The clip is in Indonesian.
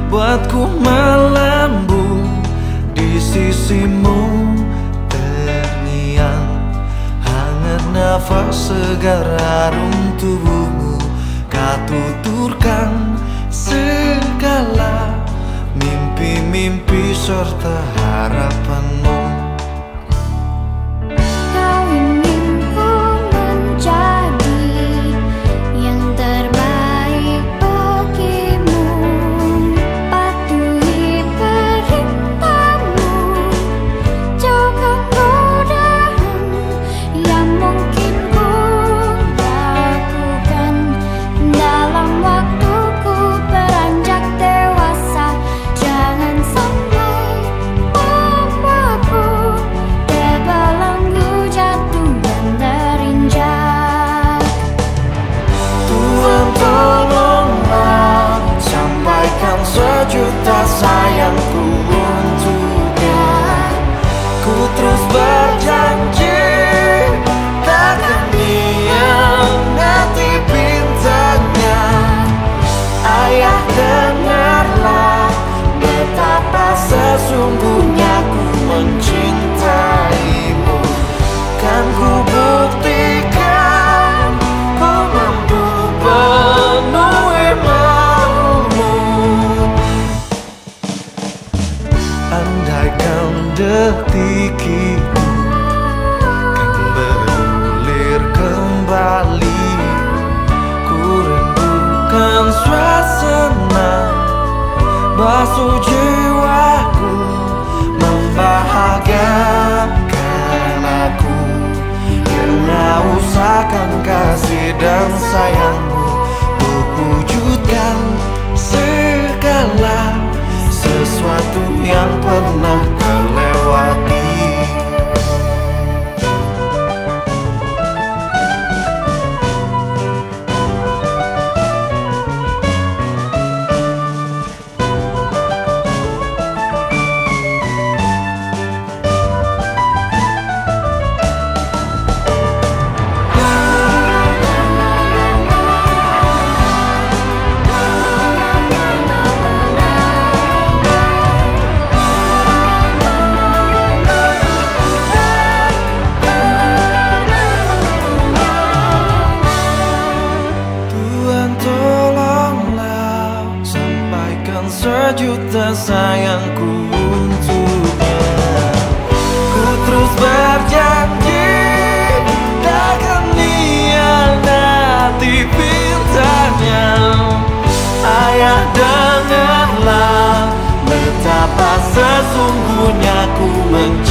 buatku melambung di sisimu. Terngiang hangat nafas segar harum tubuhmu, kau tuturkan segala mimpi-mimpi serta harapanmu. Sejuta sayangku untuknya, ku terus berjanji takkan hianati bintangnya. Ayah, dengarlah betapa sesungguhnya ku mencintaimu. Kan ku buktikan ku mampu penuhi maumu. Andaikan detik itu kan berulir kembali, ku rindukan suasana basuh jiwaku, membahagiakan aku. Karena usahakan kasih dan sayangmu, wujudkan segala sesuatu yang pernah terlewati. Sejuta sayangku untuknya, ku terus berjanji takkan hianati bintangnya. Ayah, dengarlah betapa sesungguhnya ku